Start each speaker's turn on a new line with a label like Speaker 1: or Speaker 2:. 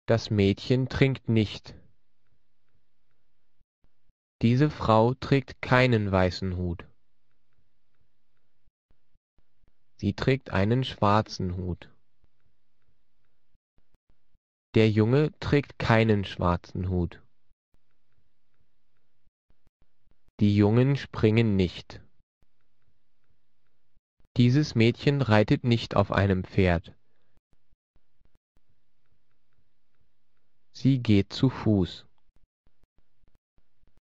Speaker 1: Das Mädchen trinkt nicht. Diese Frau trägt keinen weißen Hut. Sie trägt einen schwarzen Hut. Der Junge trägt keinen schwarzen Hut. Die Jungen springen nicht. Dieses Mädchen reitet nicht auf einem Pferd. Sie geht zu Fuß.